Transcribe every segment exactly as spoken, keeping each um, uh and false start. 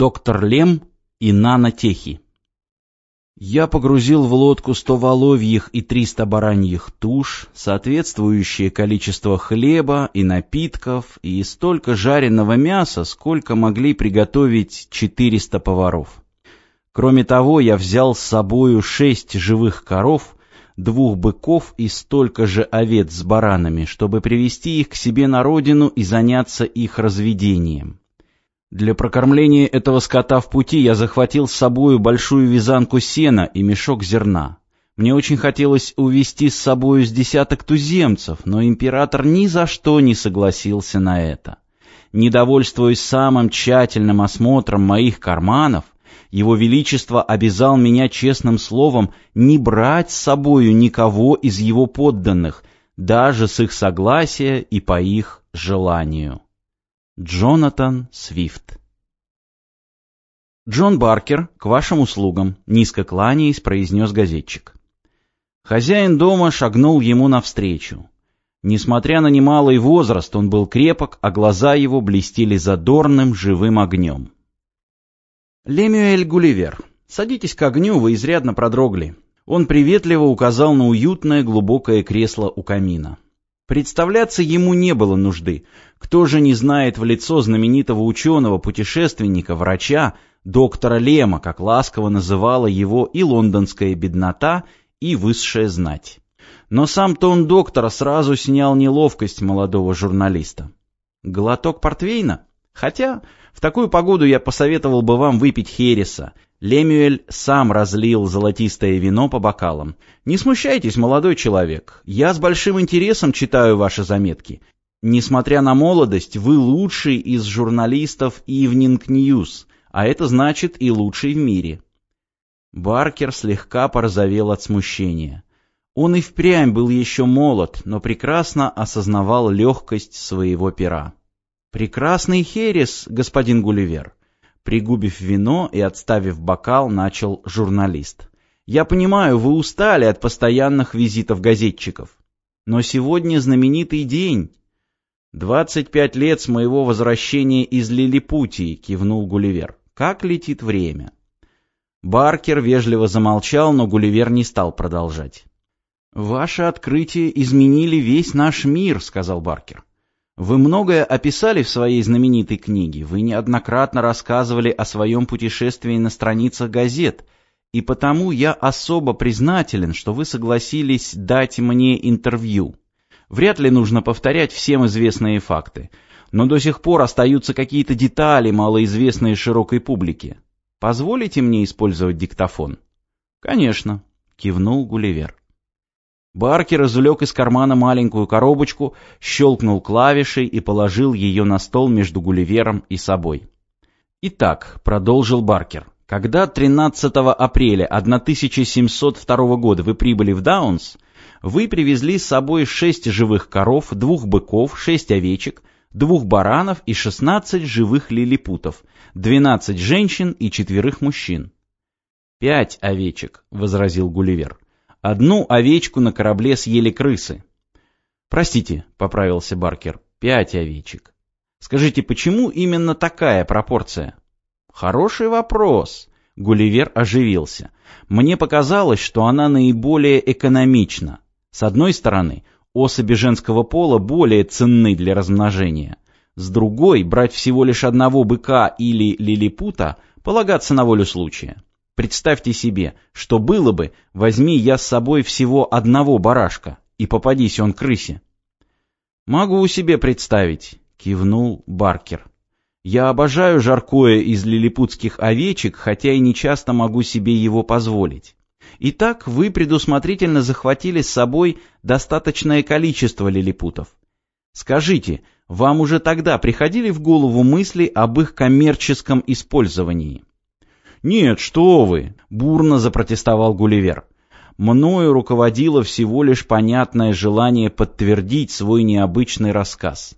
Доктор Лем и нанотехи. Я погрузил в лодку сто воловьих и триста бараньих туш, соответствующее количество хлеба и напитков, и столько жареного мяса, сколько могли приготовить четыреста поваров. Кроме того, я взял с собою шесть живых коров, двух быков и столько же овец с баранами, чтобы привести их к себе на родину и заняться их разведением. Для прокормления этого скота в пути я захватил с собою большую вязанку сена и мешок зерна. Мне очень хотелось увезти с собою с десяток туземцев, но император ни за что не согласился на это. Недовольствуясь самым тщательным осмотром моих карманов, Его Величество обязал меня честным словом не брать с собою никого из его подданных, даже с их согласия и по их желанию. Джонатан Свифт. «Джон Баркер, к вашим услугам», — низко кланяясь, произнес газетчик. Хозяин дома шагнул ему навстречу. Несмотря на немалый возраст, он был крепок, а глаза его блестели задорным живым огнем. «Лемюэль Гулливер, садитесь к огню, вы изрядно продрогли». Он приветливо указал на уютное глубокое кресло у камина. Представляться ему не было нужды. Кто же не знает в лицо знаменитого ученого, путешественника, врача, доктора Лема, как ласково называла его и лондонская беднота, и высшая знать. Но сам тон доктора сразу снял неловкость молодого журналиста. Глоток портвейна? Хотя в такую погоду я посоветовал бы вам выпить хереса. Лемюэль сам разлил золотистое вино по бокалам. «Не смущайтесь, молодой человек, я с большим интересом читаю ваши заметки. Несмотря на молодость, вы лучший из журналистов Evening News, а это значит и лучший в мире». Баркер слегка порозовел от смущения. Он и впрямь был еще молод, но прекрасно осознавал легкость своего пера. «Прекрасный херес, господин Гулливер». Пригубив вино и отставив бокал, начал журналист. «Я понимаю, вы устали от постоянных визитов газетчиков. Но сегодня знаменитый день». «Двадцать пять лет с моего возвращения из Лилипутии», — кивнул Гулливер. «Как летит время». Баркер вежливо замолчал, но Гулливер не стал продолжать. «Ваши открытия изменили весь наш мир», — сказал Баркер. «Вы многое описали в своей знаменитой книге, вы неоднократно рассказывали о своем путешествии на страницах газет, и потому я особо признателен, что вы согласились дать мне интервью. Вряд ли нужно повторять всем известные факты, но до сих пор остаются какие-то детали, малоизвестные широкой публике. Позволите мне использовать диктофон?» «Конечно», — кивнул Гулливер. Баркер извлек из кармана маленькую коробочку, щелкнул клавишей и положил ее на стол между Гулливером и собой. «Итак», — продолжил Баркер, — «когда тринадцатого апреля тысяча семьсот второго года вы прибыли в Даунс, вы привезли с собой шесть живых коров, двух быков, шесть овечек, двух баранов и шестнадцать живых лилипутов, двенадцать женщин и четверых мужчин». «Пять овечек», — возразил Гулливер. «Одну овечку на корабле съели крысы». «Простите», — поправился Баркер, — «пять овечек». «Скажите, почему именно такая пропорция?» «Хороший вопрос», — Гулливер оживился. «Мне показалось, что она наиболее экономична. С одной стороны, особи женского пола более ценны для размножения. С другой, брать всего лишь одного быка или лилипута, полагаться на волю случая. Представьте себе, что было бы, возьми я с собой всего одного барашка, и попадись он крысе». «Могу себе представить», — кивнул Баркер. «Я обожаю жаркое из лилипутских овечек, хотя и не часто могу себе его позволить. Итак, вы предусмотрительно захватили с собой достаточное количество лилипутов. Скажите, вам уже тогда приходили в голову мысли об их коммерческом использовании?» «Нет, что вы!» — бурно запротестовал Гулливер. «Мною руководило всего лишь понятное желание подтвердить свой необычный рассказ».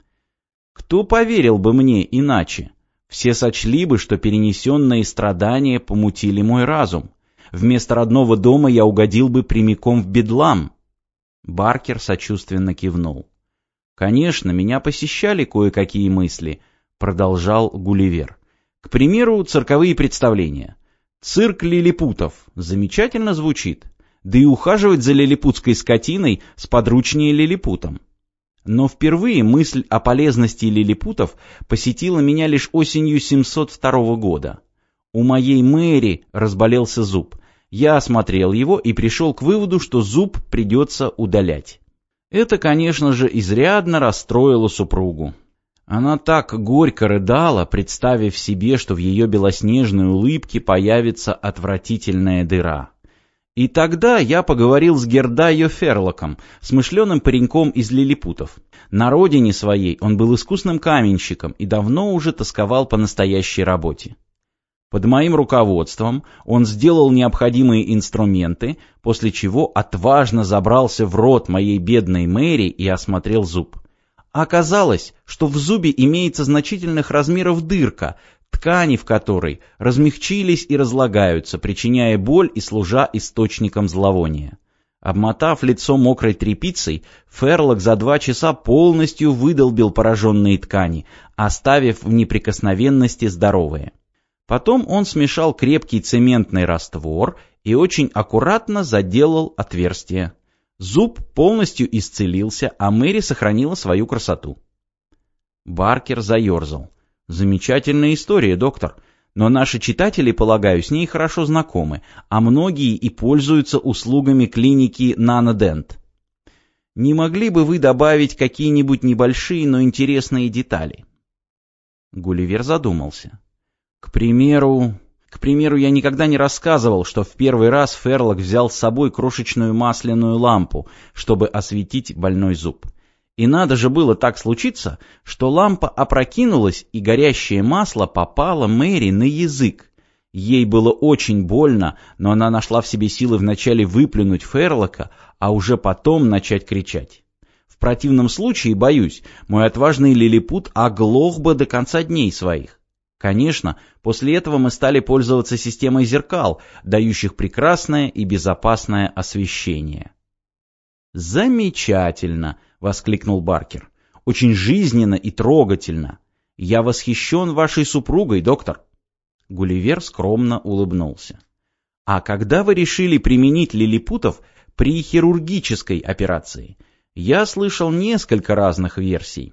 «Кто поверил бы мне иначе? Все сочли бы, что перенесенные страдания помутили мой разум. Вместо родного дома я угодил бы прямиком в бедлам». Баркер сочувственно кивнул. «Конечно, меня посещали кое-какие мысли», — продолжал Гулливер. К примеру, цирковые представления. Цирк лилипутов. Замечательно звучит. Да и ухаживать за лилипутской скотиной сподручнее лилипутам. Но впервые мысль о полезности лилипутов посетила меня лишь осенью семьсот второго года. У моей Мэри разболелся зуб. Я осмотрел его и пришел к выводу, что зуб придется удалять. Это, конечно же, изрядно расстроило супругу. Она так горько рыдала, представив себе, что в ее белоснежной улыбке появится отвратительная дыра. И тогда я поговорил с Гердайо Ферлоком, смышленым пареньком из лилипутов. На родине своей он был искусным каменщиком и давно уже тосковал по настоящей работе. Под моим руководством он сделал необходимые инструменты, после чего отважно забрался в рот моей бедной Мэри и осмотрел зуб. Оказалось, что в зубе имеется значительных размеров дырка, ткани в которой размягчились и разлагаются, причиняя боль и служа источником зловония. Обмотав лицо мокрой тряпицей, Ферлок за два часа полностью выдолбил пораженные ткани, оставив в неприкосновенности здоровые. Потом он смешал крепкий цементный раствор и очень аккуратно заделал отверстие. Зуб полностью исцелился, а Мэри сохранила свою красоту. Баркер заерзал. Замечательная история, доктор. Но наши читатели, полагаю, с ней хорошо знакомы, а многие и пользуются услугами клиники Нанодент. Не могли бы вы добавить какие-нибудь небольшие, но интересные детали? Гулливер задумался. К примеру... К примеру, я никогда не рассказывал, что в первый раз Ферлок взял с собой крошечную масляную лампу, чтобы осветить больной зуб. И надо же было так случиться, что лампа опрокинулась, и горящее масло попало Мэри на язык. Ей было очень больно, но она нашла в себе силы вначале выплюнуть Ферлока, а уже потом начать кричать. В противном случае, боюсь, мой отважный лилипут оглох бы до конца дней своих. Конечно, после этого мы стали пользоваться системой зеркал, дающих прекрасное и безопасное освещение. «Замечательно!» — воскликнул Баркер. «Очень жизненно и трогательно. Я восхищен вашей супругой, доктор». Гулливер скромно улыбнулся. «А когда вы решили применить лилипутов при хирургической операции? Я слышал несколько разных версий».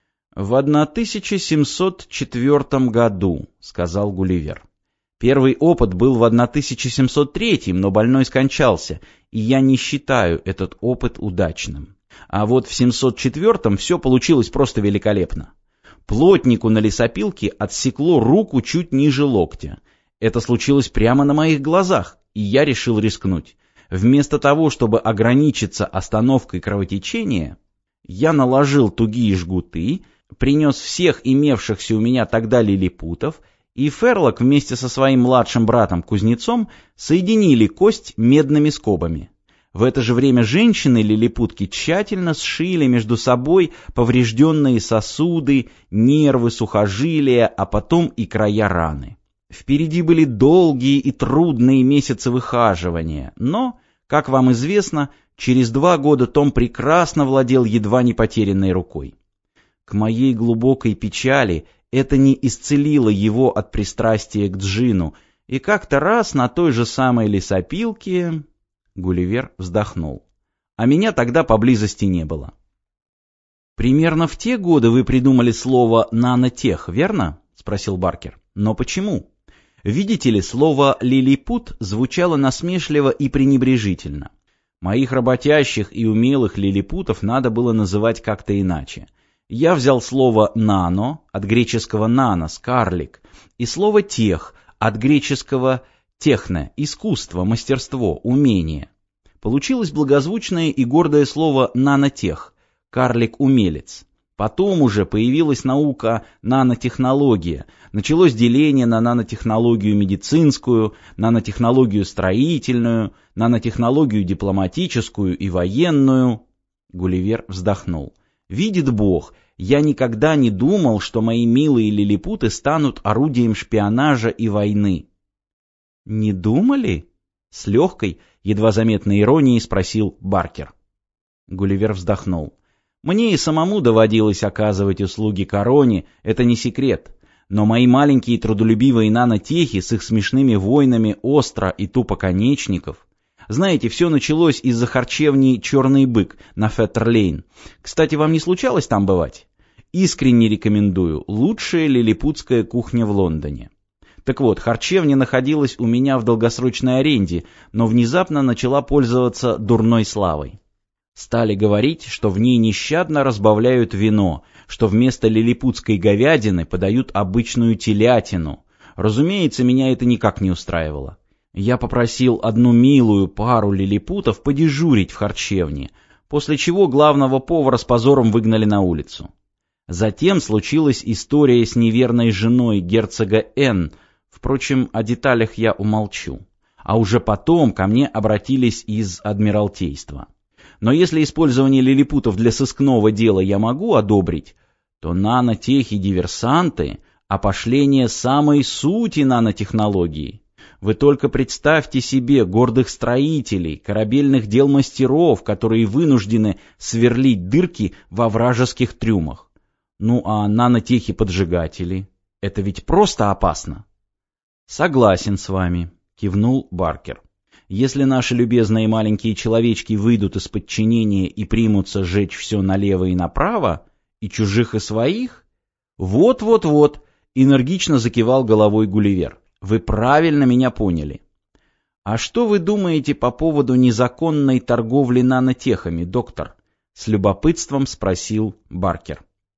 «В тысяча семьсот четвёртом году», — сказал Гулливер. «Первый опыт был в тысяча семьсот третьем, но больной скончался, и я не считаю этот опыт удачным. А вот в семьсот четвёртом все получилось просто великолепно. Плотнику на лесопилке отсекло руку чуть ниже локтя. Это случилось прямо на моих глазах, и я решил рискнуть. Вместо того, чтобы ограничиться остановкой кровотечения, я наложил тугие жгуты, принес всех имевшихся у меня тогда лилипутов, и Ферлок вместе со своим младшим братом-кузнецом соединили кость медными скобами. В это же время женщины-лилипутки тщательно сшили между собой поврежденные сосуды, нервы, сухожилия, а потом и края раны. Впереди были долгие и трудные месяцы выхаживания, но, как вам известно, через два года Том прекрасно владел едва не потерянной рукой. К моей глубокой печали это не исцелило его от пристрастия к джину, и как-то раз на той же самой лесопилке... Гулливер вздохнул. А меня тогда поблизости не было. «Примерно в те годы вы придумали слово «нанотех», верно?» — спросил Баркер. «Но почему? Видите ли, слово «лилипут» звучало насмешливо и пренебрежительно. Моих работящих и умелых лилипутов надо было называть как-то иначе. Я взял слово «нано» от греческого «нанос» — «карлик», и слово «тех» от греческого «техне» — «искусство», «мастерство», «умение». Получилось благозвучное и гордое слово «нанотех» — «карлик-умелец». Потом уже появилась наука нанотехнология, началось деление на нанотехнологию медицинскую, нанотехнологию строительную, нанотехнологию дипломатическую и военную. Гулливер вздохнул. «Видит Бог, я никогда не думал, что мои милые лилипуты станут орудием шпионажа и войны». «Не думали?» — с легкой, едва заметной иронией спросил Баркер. Гулливер вздохнул. «Мне и самому доводилось оказывать услуги короне, это не секрет. Но мои маленькие трудолюбивые нанотехи с их смешными войнами остро и тупоконечников... Знаете, все началось из-за харчевни «Черный бык» на Феттерлейн. Кстати, вам не случалось там бывать? Искренне рекомендую. Лучшая лилипутская кухня в Лондоне. Так вот, харчевня находилась у меня в долгосрочной аренде, но внезапно начала пользоваться дурной славой. Стали говорить, что в ней нещадно разбавляют вино, что вместо лилипутской говядины подают обычную телятину. Разумеется, меня это никак не устраивало. Я попросил одну милую пару лилипутов подежурить в харчевне, после чего главного повара с позором выгнали на улицу. Затем случилась история с неверной женой герцога Н. Впрочем, о деталях я умолчу. А уже потом ко мне обратились из Адмиралтейства. Но если использование лилипутов для сыскного дела я могу одобрить, то нанотехи-диверсанты — опошление самой сути нанотехнологии. Вы только представьте себе гордых строителей, корабельных дел мастеров, которые вынуждены сверлить дырки во вражеских трюмах. Ну а нанотехи-поджигатели — это ведь просто опасно. Согласен с вами, кивнул Баркер. Если наши любезные маленькие человечки выйдут из подчинения и примутся сжечь все налево и направо, и чужих, и своих... Вот-вот-вот, энергично закивал головой Гулливер. Вы правильно меня поняли. А что вы думаете по поводу незаконной торговли нанотехами, доктор? С любопытством спросил Баркер.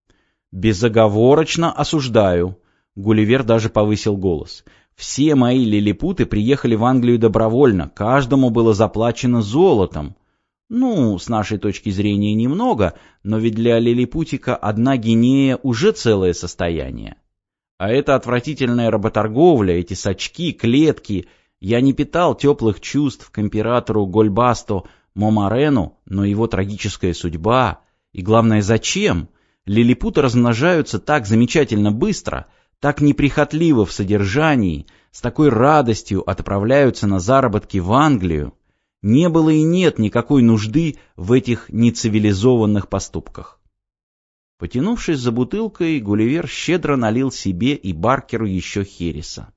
Безоговорочно осуждаю. Гулливер даже повысил голос. Все мои лилипуты приехали в Англию добровольно, каждому было заплачено золотом. Ну, с нашей точки зрения немного, но ведь для лилипутика одна гинея уже целое состояние. А это отвратительная работорговля, эти сачки, клетки. Я не питал теплых чувств к императору Гольбасто Момарену, но его трагическая судьба. И главное, зачем? Лилипуты размножаются так замечательно быстро, так неприхотливо в содержании, с такой радостью отправляются на заработки в Англию. Не было и нет никакой нужды в этих нецивилизованных поступках. Потянувшись за бутылкой, Гулливер щедро налил себе и Баркеру еще хереса.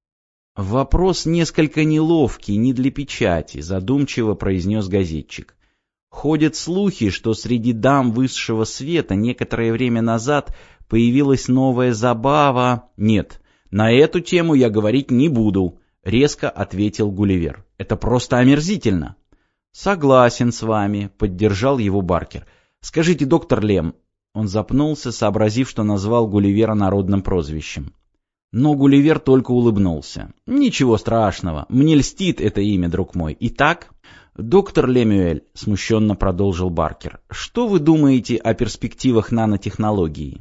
«Вопрос несколько неловкий, не для печати», — задумчиво произнес газетчик. «Ходят слухи, что среди дам высшего света некоторое время назад появилась новая забава...» «Нет, на эту тему я говорить не буду», — резко ответил Гулливер. «Это просто омерзительно». «Согласен с вами», — поддержал его Баркер. «Скажите, доктор Лем...» Он запнулся, сообразив, что назвал Гулливера народным прозвищем. Но Гулливер только улыбнулся. «Ничего страшного, мне льстит это имя, друг мой. Итак, доктор Лемюэль», — смущенно продолжил Баркер, — «что вы думаете о перспективах нанотехнологии?»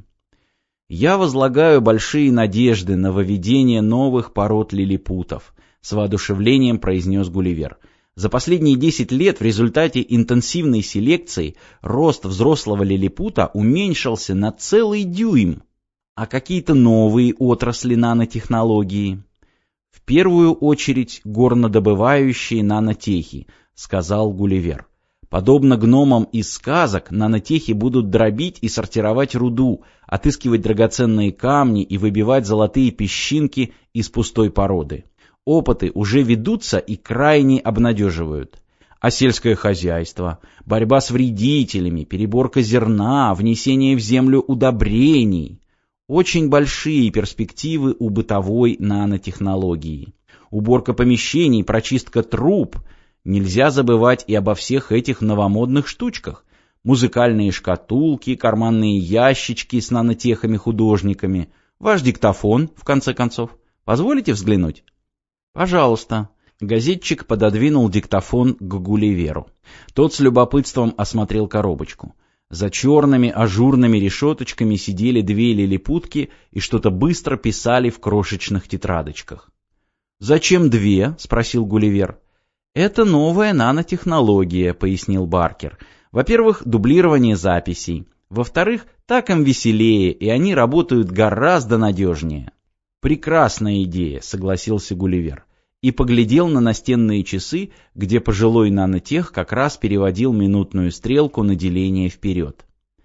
«Я возлагаю большие надежды на выведение новых пород лилипутов», — с воодушевлением произнес Гулливер. За последние десять лет в результате интенсивной селекции рост взрослого лилипута уменьшился на целый дюйм. А какие-то новые отрасли нанотехнологии? В первую очередь горнодобывающие нанотехи, сказал Гулливер. Подобно гномам из сказок, нанотехи будут дробить и сортировать руду, отыскивать драгоценные камни и выбивать золотые песчинки из пустой породы. Опыты уже ведутся и крайне обнадеживают. А сельское хозяйство, борьба с вредителями, переборка зерна, внесение в землю удобрений. Очень большие перспективы у бытовой нанотехнологии. Уборка помещений, прочистка труб. Нельзя забывать и обо всех этих новомодных штучках. Музыкальные шкатулки, карманные ящички с нанотехами-художниками. Ваш диктофон, в конце концов. Позволите взглянуть? «Пожалуйста». Газетчик пододвинул диктофон к Гулливеру. Тот с любопытством осмотрел коробочку. За черными ажурными решеточками сидели две лилипутки и что-то быстро писали в крошечных тетрадочках. «Зачем две?» — спросил Гулливер. «Это новая нанотехнология», — пояснил Баркер. «Во-первых, дублирование записей. Во-вторых, так им веселее, и они работают гораздо надежнее». «Прекрасная идея», — согласился Гулливер. И поглядел на настенные часы, где пожилой нанотех как раз переводил минутную стрелку на деление вперед.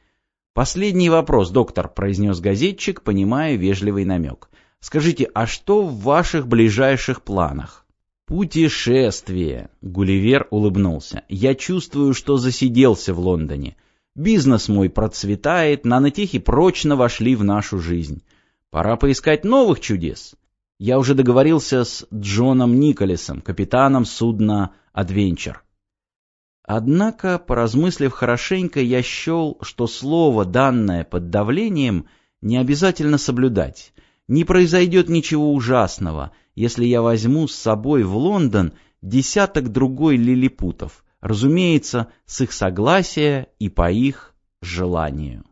«Последний вопрос, доктор», — произнес газетчик, понимая вежливый намек. «Скажите, а что в ваших ближайших планах?» «Путешествие», — Гулливер улыбнулся. «Я чувствую, что засиделся в Лондоне. Бизнес мой процветает, нанотехи прочно вошли в нашу жизнь. Пора поискать новых чудес. Я уже договорился с Джоном Николесом, капитаном судна «Адвенчер». Однако, поразмыслив хорошенько, я счел, что слово, данное под давлением, не обязательно соблюдать. Не произойдет ничего ужасного, если я возьму с собой в Лондон десяток другой лилипутов, разумеется, с их согласия и по их желанию.